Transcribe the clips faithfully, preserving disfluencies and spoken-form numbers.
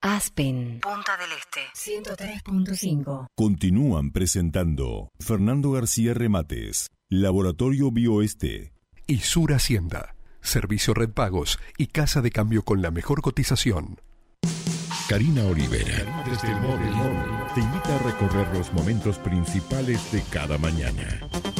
Aspen, Punta del Este, ciento tres punto cinco. Continúan presentando Fernando García Remates, Laboratorio Bioeste y Sur Hacienda, Servicio Red Pagos y Casa de Cambio con la mejor cotización. Karina Olivera, desde el móvil, te invita a recorrer los momentos principales de cada mañana.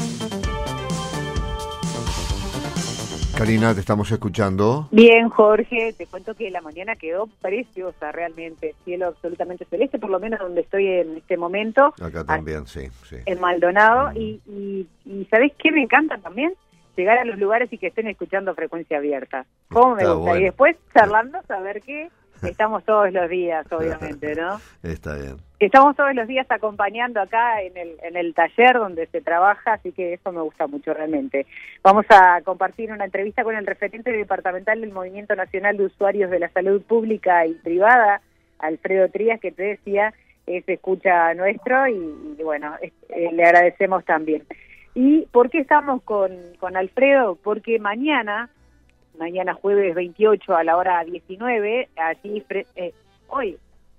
Karina, te estamos escuchando. Bien, Jorge, te cuento que la mañana quedó preciosa realmente, cielo absolutamente celeste, por lo menos donde estoy en este momento. Acá también, sí, sí. En Maldonado, Mm. y, y, y ¿sabés qué me encanta también? Llegar a los lugares y que estén escuchando Frecuencia Abierta. ¿Cómo me Está gusta? bueno. Y después charlando, saber que estamos todos los días, obviamente, ¿no? Está bien. Estamos todos los días acompañando acá en el, en el taller donde se trabaja, así que eso me gusta mucho realmente. Vamos a compartir una entrevista con el referente departamental del Movimiento Nacional de Usuarios de la Salud Pública y Privada, Alfredo Trías, que te decía, es escucha nuestro y, y bueno, es, eh, le agradecemos también. ¿Y por qué estamos con, con Alfredo? Porque mañana, mañana jueves veintiocho a la hora diecinueve, allí, eh, hoy,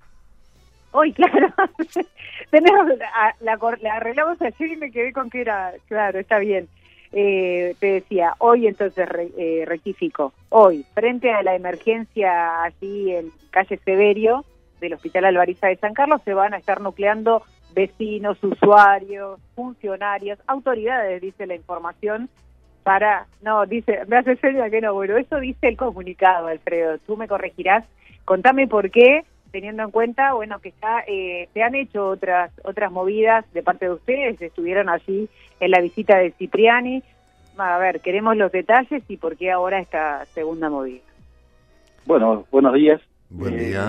Hoy, claro, tenemos la, la, la arreglamos ayer y me quedé con que era, claro, está bien. Eh, te decía, hoy entonces re, eh, rectifico, hoy, frente a la emergencia allí en calle Severio del Hospital Alvariza de San Carlos, se van a estar nucleando vecinos, usuarios, funcionarios, autoridades, dice la información, para, no, dice, me hace seña que no, bueno, eso dice el comunicado, Alfredo, tú me corregirás, contame por qué, teniendo en cuenta, bueno, que está, eh, se han hecho otras otras movidas de parte de ustedes, estuvieron allí en la visita de Cipriani. A ver, queremos los detalles y por qué ahora esta segunda movida. Bueno, buenos días. Buen eh, día.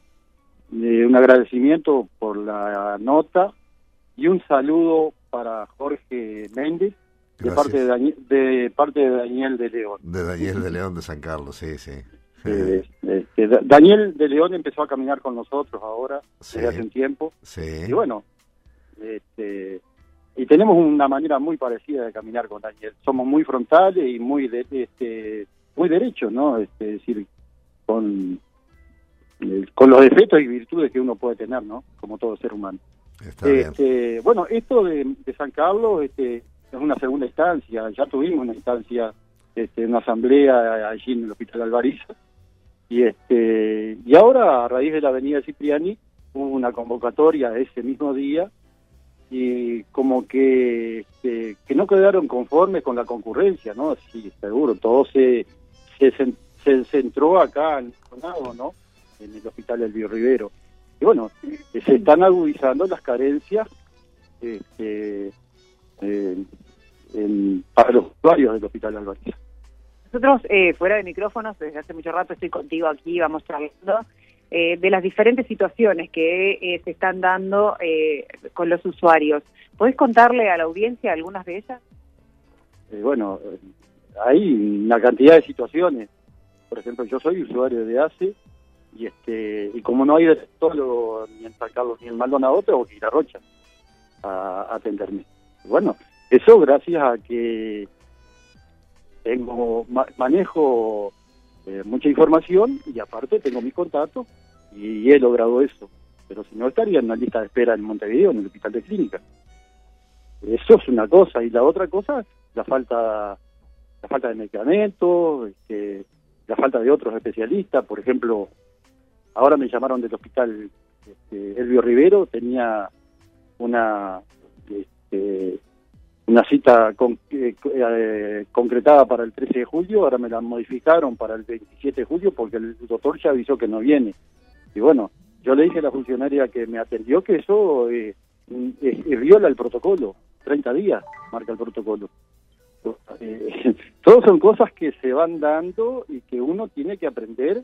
Eh, un agradecimiento por la nota y un saludo para Jorge Méndez, de parte de, Dani- de parte de Daniel de León. De Daniel de León de San Carlos, sí, sí. Eh, este, Da- Daniel de León empezó a caminar con nosotros ahora, Sí. desde hace un tiempo, Sí. y bueno, este, y tenemos una manera muy parecida de caminar con Daniel. Somos muy frontales y muy de, este, muy derechos, ¿no? Este, es decir, con, eh, con los defectos y virtudes que uno puede tener, ¿no? Como todo ser humano. Está bien. Este, bueno, esto de, de San Carlos este, es una segunda instancia. Ya tuvimos una instancia, este, una asamblea allí en el Hospital Alvariza. Y este y ahora, a raíz de la avenida Cipriani, hubo una convocatoria ese mismo día y como que este, que no quedaron conformes con la concurrencia, ¿no? Sí, seguro, todo se se, cen- se centró acá en Maldonado, ¿no? En el Hospital Elvio Rivero. Y bueno, eh, se están agudizando las carencias este, eh, en- para los usuarios del Hospital Alvariza. Nosotros, eh, fuera de micrófonos, desde hace mucho rato estoy contigo aquí, vamos charlando, eh, de las diferentes situaciones que eh, se están dando eh, con los usuarios. ¿Podés contarle a la audiencia algunas de ellas? Eh, bueno, eh, hay una cantidad de situaciones. Por ejemplo, yo soy usuario de A C E y este y como no hay dermatólogo ni en San Carlos ni en Maldonado, tengo que ir a Rocha a, a atenderme. Y bueno, eso gracias a que tengo ma- manejo eh, mucha información y aparte tengo mis contactos y he logrado eso. Pero si no, estaría en una lista de espera en Montevideo, en el hospital de clínica. Eso es una cosa. Y la otra cosa, la falta la falta de medicamentos, este, la falta de otros especialistas. Por ejemplo, ahora me llamaron del hospital este, Elvio Rivero, tenía una este, una cita con, eh, eh, concretada para el trece de julio, ahora me la modificaron para el veintisiete de julio porque el doctor ya avisó que no viene. Y bueno, yo le dije a la funcionaria que me atendió que eso eh, eh, eh, viola el protocolo, treinta días marca el protocolo. Eh, todas son cosas que se van dando y que uno tiene que aprender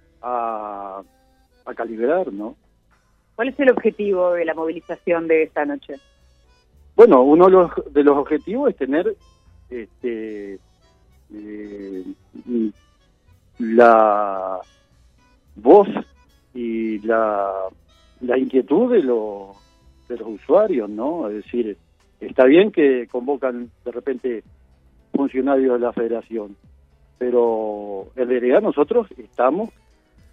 a, a calibrar, ¿no? ¿Cuál es el objetivo de la movilización de esta noche? Bueno, uno de los, de los objetivos es tener este, eh, la voz y la, la inquietud de, lo, de los usuarios, ¿no? Es decir, está bien que convocan de repente funcionarios de la federación, pero en realidad nosotros estamos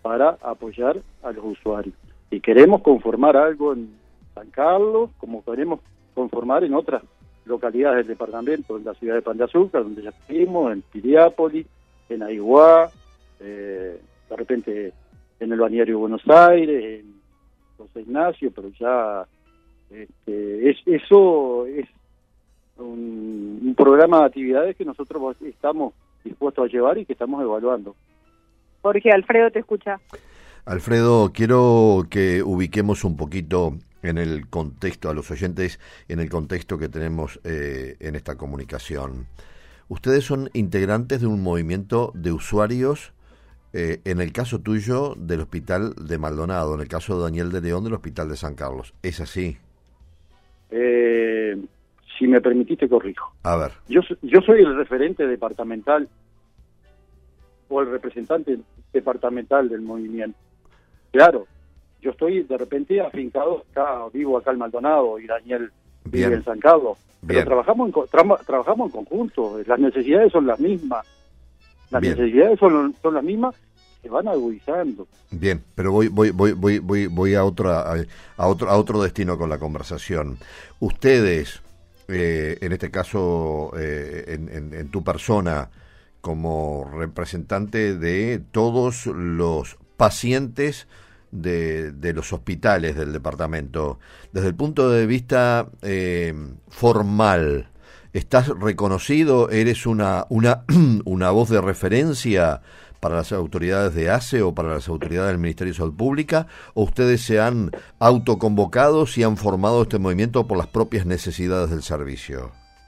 para apoyar a los usuarios. Y queremos conformar algo en San Carlos, como queremos conformar en otras localidades del departamento, en la ciudad de Pan de Azúcar, donde ya estuvimos, en Piriápolis, en Aiguá, eh, de repente en el Balneario Buenos Aires, en José Ignacio, pero ya este, es, eso es un, un programa de actividades que nosotros estamos dispuestos a llevar y que estamos evaluando. Jorge, Alfredo te escucha. Alfredo, quiero que ubiquemos un poquito en el contexto, a los oyentes, en el contexto que tenemos eh, en esta comunicación. Ustedes son integrantes de un movimiento de usuarios, eh, en el caso tuyo, del Hospital de Maldonado, en el caso de Daniel de León, del Hospital de San Carlos. ¿Es así? Eh, si me permitiste, corrijo. A ver. Yo, yo soy el referente departamental o el representante departamental del movimiento. Claro, yo estoy de repente afincado acá, vivo acá en Maldonado y Daniel Bien. vive en San Carlos. Bien. Pero trabajamos en, co- tra- trabajamos en conjunto, las necesidades son las mismas. Las Bien. necesidades son, son las mismas, se van agudizando. Bien, pero voy voy voy voy voy voy a otra a, a otro a otro destino con la conversación. Ustedes, eh, en este caso, eh, en, en, en tu persona, como representante de todos los pacientes de, de los hospitales del departamento, desde el punto de vista eh, formal, ¿estás reconocido? ¿Eres una una una voz de referencia para las autoridades de A C E o para las autoridades del Ministerio de Salud Pública? ¿O ustedes se han autoconvocado y han formado este movimiento por las propias necesidades del servicio?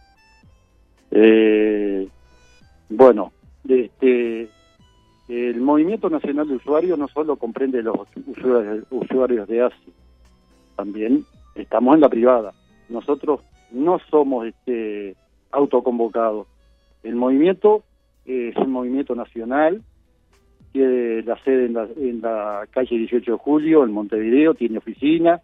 Eh, bueno, este, el Movimiento Nacional de Usuarios no solo comprende los usuarios, usuarios de A C E, también estamos en la privada. Nosotros no somos este, autoconvocados. El movimiento eh, es un movimiento nacional, tiene la sede en la, en la calle dieciocho de julio, en Montevideo, tiene oficina.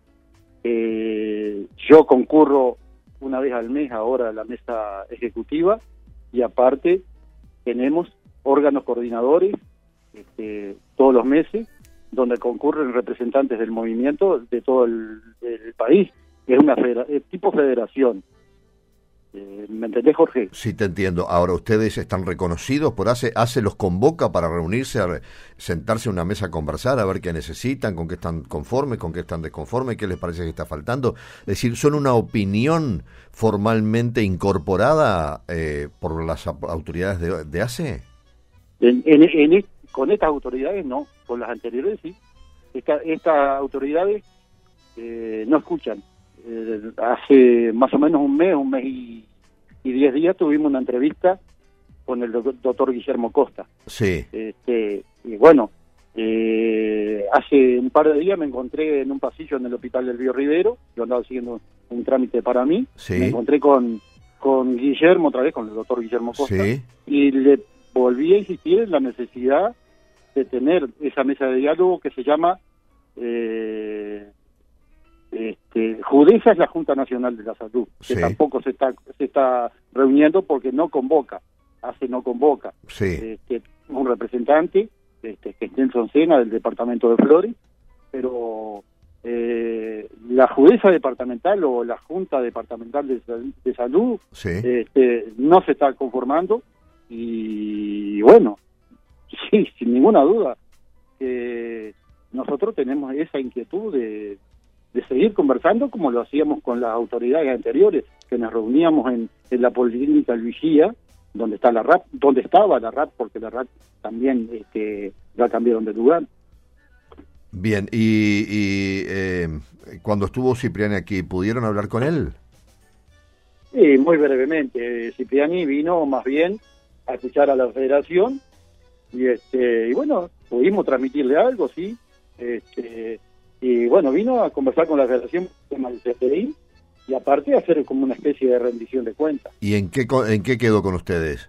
Eh, yo concurro una vez al mes ahora a la mesa ejecutiva y aparte tenemos órganos coordinadores este, todos los meses donde concurren representantes del movimiento de todo el, el país. Es una federa- es tipo federación. Eh, ¿Me entendés, Jorge? Sí, te entiendo. Ahora, ¿ustedes están reconocidos por A C E? ¿A C E los convoca para reunirse, a re- sentarse en una mesa a conversar, a ver qué necesitan, con qué están conformes, con qué están desconformes, qué les parece que está faltando? Es decir, ¿son una opinión formalmente incorporada eh, por las ap- autoridades de, de A C E? En, en, en est- con estas autoridades no, con las anteriores sí. Esta, estas autoridades eh, no escuchan. Eh, hace más o menos un mes, un mes y, y diez días tuvimos una entrevista con el doc- doctor Guillermo Costa. Sí, Este, y bueno, eh, hace un par de días me encontré en un pasillo en el hospital del Río Rivero, yo andaba haciendo un trámite para mí, Sí. me encontré con, con Guillermo, otra vez con el doctor Guillermo Costa, sí, y le volví a insistir en la necesidad de tener esa mesa de diálogo que se llama eh, este, Judeza es la Junta Nacional de la Salud, que Sí. tampoco se está se está reuniendo porque no convoca, hace no convoca. sí, Este, un representante, este, que es Nelson Sena, del departamento de Flores, pero eh, la Judeza Departamental o la Junta Departamental de, Sal- de Salud sí. este, no se está conformando y bueno, sí, sin ninguna duda, que nosotros tenemos esa inquietud de, de seguir conversando como lo hacíamos con las autoridades anteriores, que nos reuníamos en, en la Policlínica El Vigía, donde está la R A P, donde estaba la R A P, porque la R A P también este, la cambiaron de lugar. Bien, y, y eh, cuando estuvo Cipriani aquí, ¿pudieron hablar con él? Sí, muy brevemente. Cipriani vino más bien a escuchar a la federación y este y bueno, pudimos transmitirle algo, sí. Este, y bueno, vino a conversar con la federación tema del C T I y aparte hacer como una especie de rendición de cuentas. ¿Y en qué, co- en qué quedó con ustedes?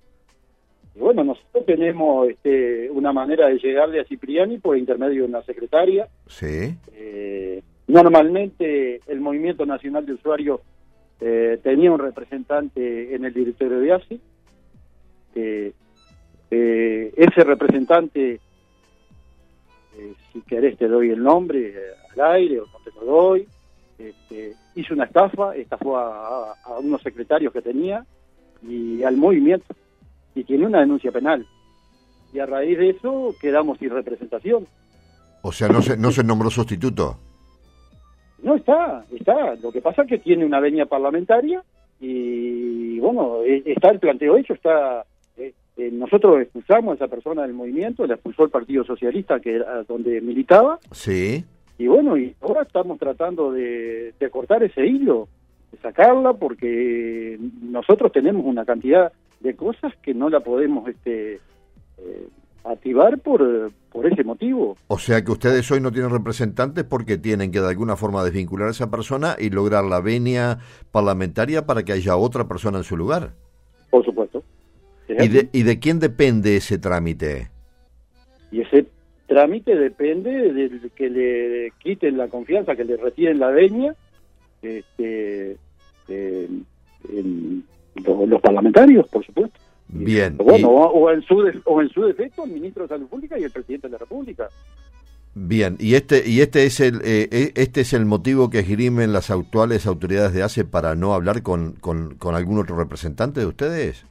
Y bueno, nosotros tenemos este, una manera de llegarle a Cipriani por intermedio de una secretaria. Sí, Eh, normalmente el Movimiento Nacional de Usuarios eh, tenía un representante en el directorio de A C E. Eh, eh, ese representante eh, si querés te doy el nombre eh, al aire o no te lo doy. Este, hizo una estafa, estafó a, a, a unos secretarios que tenía y al movimiento, y tiene una denuncia penal. Y a raíz de eso quedamos sin representación. O sea, no se, no se nombró sustituto. No, está, está. Lo que pasa es que tiene una venia parlamentaria y, bueno, está el planteo hecho, está... Eh, eh, nosotros expulsamos a esa persona del movimiento, la expulsó el Partido Socialista, que era donde militaba. Sí. Y bueno, y ahora estamos tratando de, de cortar ese hilo, de sacarla, porque nosotros tenemos una cantidad de cosas que no la podemos este, eh, activar por, por ese motivo. O sea que ustedes hoy no tienen representantes porque tienen que de alguna forma desvincular a esa persona y lograr la venia parlamentaria para que haya otra persona en su lugar. Por supuesto. ¿Y de, ¿Y de quién depende ese trámite? Y ese trámite depende de que le quiten la confianza, que le retiren la venia este, eh, en los, los parlamentarios, por supuesto. Bien. Bueno, y... o, o, en su de, o en su defecto el ministro de Salud Pública y el presidente de la República. Bien, y este y este es el eh, este es el motivo que esgrimen las actuales autoridades de A C E para no hablar con, con, con algún otro representante de ustedes.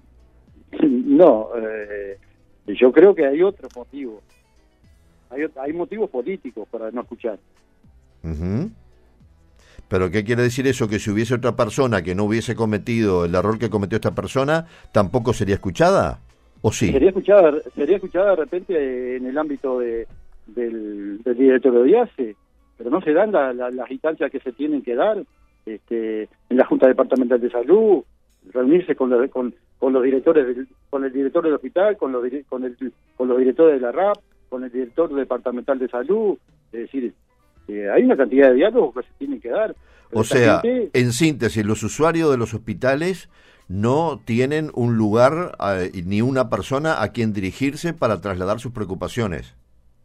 No, eh, yo creo que hay otro motivo. Hay, hay motivos políticos para no escuchar. Uh-huh. ¿Pero qué quiere decir eso? ¿Que si hubiese otra persona que no hubiese cometido el error que cometió esta persona, tampoco sería escuchada? ¿O sí? Sería escuchada, sería escuchada de repente en el ámbito de, del, del directorio de A C E, pero no se dan la, la, las instancias que se tienen que dar este, en la Junta Departamental de Salud, reunirse con, la, con, con los directores, del, con el director del hospital, con los, con, el, con los directores de la R A P, con el director departamental de salud. Es decir, eh, hay una cantidad de diálogos que se tienen que dar. O sea, gente... en síntesis, los usuarios de los hospitales no tienen un lugar eh, ni una persona a quien dirigirse para trasladar sus preocupaciones.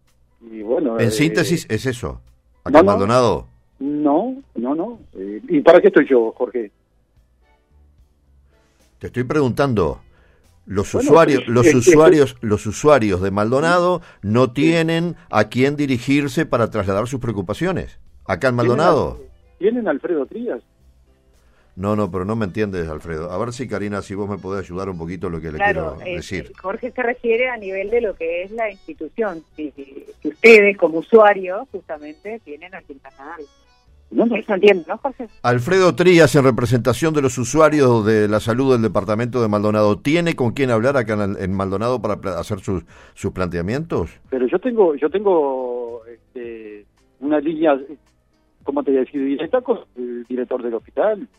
Y bueno, en eh, síntesis es eso. Acá no, Maldonado. No, no, no. Eh, ¿Y para qué estoy yo, Jorge? Te estoy preguntando. Los bueno, usuarios, pues, los es, usuarios, es, los usuarios de Maldonado no tienen a quién dirigirse para trasladar sus preocupaciones. Acá en Maldonado. ¿Tienen, ¿tienen Alfredo Trías? No, no, pero no me entiendes, Alfredo. A ver si, Karina, si vos me podés ayudar un poquito lo que claro, le quiero decir. Eh, Jorge se refiere a nivel de lo que es la institución. Si, si, si ustedes, como usuarios, justamente, tienen a quien trasladar. No, no. Eso entiendo, ¿no, Jorge? Alfredo Trías, en representación de los usuarios de la salud del departamento de Maldonado, ¿tiene con quién hablar acá en, en Maldonado para hacer sus, sus planteamientos? Pero yo tengo yo tengo este, una línea, ¿cómo te voy a decir? Directa con el director del hospital.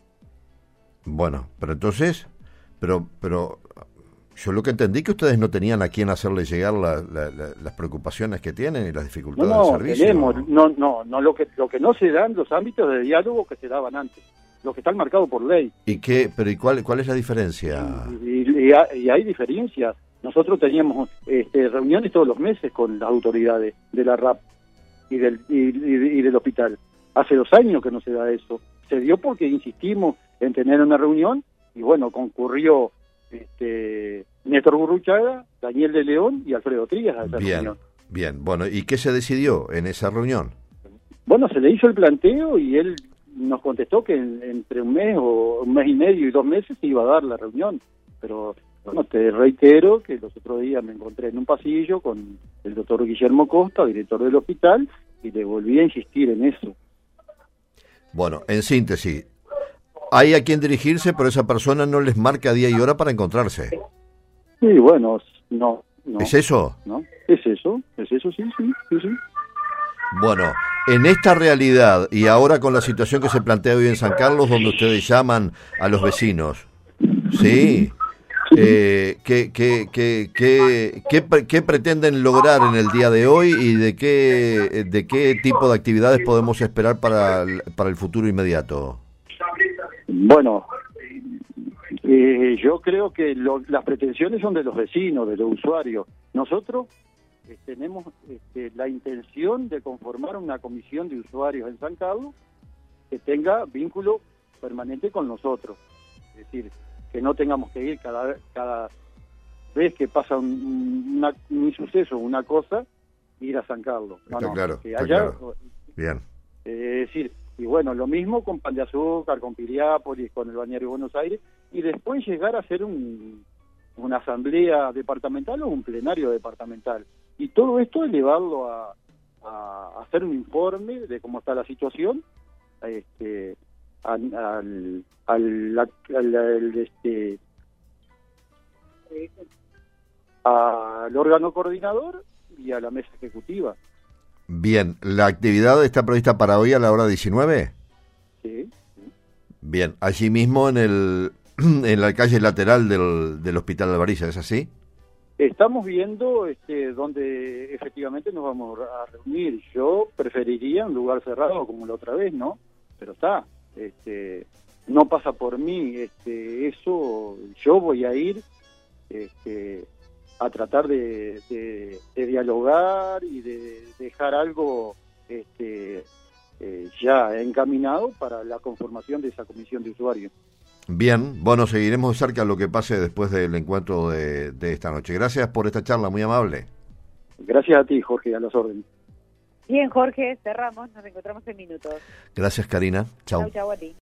Bueno, pero entonces, pero pero yo lo que entendí que ustedes no tenían a quién hacerle llegar la, la, la, las preocupaciones que tienen y las dificultades no, no, del servicio. Tenemos, no, no, no, lo que lo que no se dan los ámbitos de diálogo que se daban antes, los que están marcados por ley. ¿Y qué? Pero ¿y cuál cuál es la diferencia? Y, y, y, hay, y hay diferencias. Nosotros teníamos este, reuniones todos los meses con las autoridades de la R A P y del y, y, y del hospital. Hace dos años que no se da eso. Se dio porque insistimos en tener una reunión y bueno, concurrió este Néstor Burruchaga, Daniel de León y Alfredo Trías a esa bien, reunión. Bien, bueno, ¿y qué se decidió en esa reunión? Bueno, se le hizo el planteo y él nos contestó que en, entre un mes o un mes y medio y dos meses se iba a dar la reunión, pero bueno, te reitero que los otros días me encontré en un pasillo con el doctor Guillermo Costa, director del hospital, y le volví a insistir en eso. Bueno, en síntesis, hay a quien dirigirse, pero esa persona no les marca día y hora para encontrarse. Sí, bueno, no. no ¿Es eso? No, es eso, es eso, sí, sí, sí, sí. Bueno, en esta realidad y ahora con la situación que se plantea hoy en San Carlos, donde ustedes llaman a los vecinos, ¿sí? Eh, ¿qué, qué, qué, qué, qué, qué pretenden lograr en el día de hoy y de qué, de qué tipo de actividades podemos esperar para el, para el futuro inmediato? Bueno, eh, yo creo que lo, las pretensiones son de los vecinos, de los usuarios. Nosotros eh, tenemos este, la intención de conformar una comisión de usuarios en San Carlos que tenga vínculo permanente con nosotros. Es decir, que no tengamos que ir cada cada vez que pasa un, una, un suceso, una cosa, ir a San Carlos. No, está no, claro, que está allá, claro. Bien. Eh, es decir, y bueno, lo mismo con Pan de Azúcar, con Piriápolis, con el Balneario de Buenos Aires, y después llegar a hacer un, una asamblea departamental o un plenario departamental. Y todo esto elevarlo a, a hacer un informe de cómo está la situación, este, al, al, al, al, al este, al órgano coordinador y a la mesa ejecutiva. Bien, ¿la actividad está prevista para hoy a la hora diecinueve? Sí. Bien, allí mismo en el en la calle lateral del, del Hospital Alvariza, ¿es así? Estamos viendo este, dónde efectivamente nos vamos a reunir. Yo preferiría un lugar cerrado como la otra vez, ¿no? Pero está, este, no pasa por mí, este, eso yo voy a ir este, a tratar de, de, de dialogar y de dejar algo este, eh, ya encaminado para la conformación de esa comisión de usuarios. Bien, bueno, seguiremos de cerca lo que pase después del encuentro de, de esta noche. Gracias por esta charla, muy amable. Gracias a ti, Jorge, a las órdenes. Bien, Jorge, cerramos, nos encontramos en minutos. Gracias, Karina. Chao. Chau, chau a ti.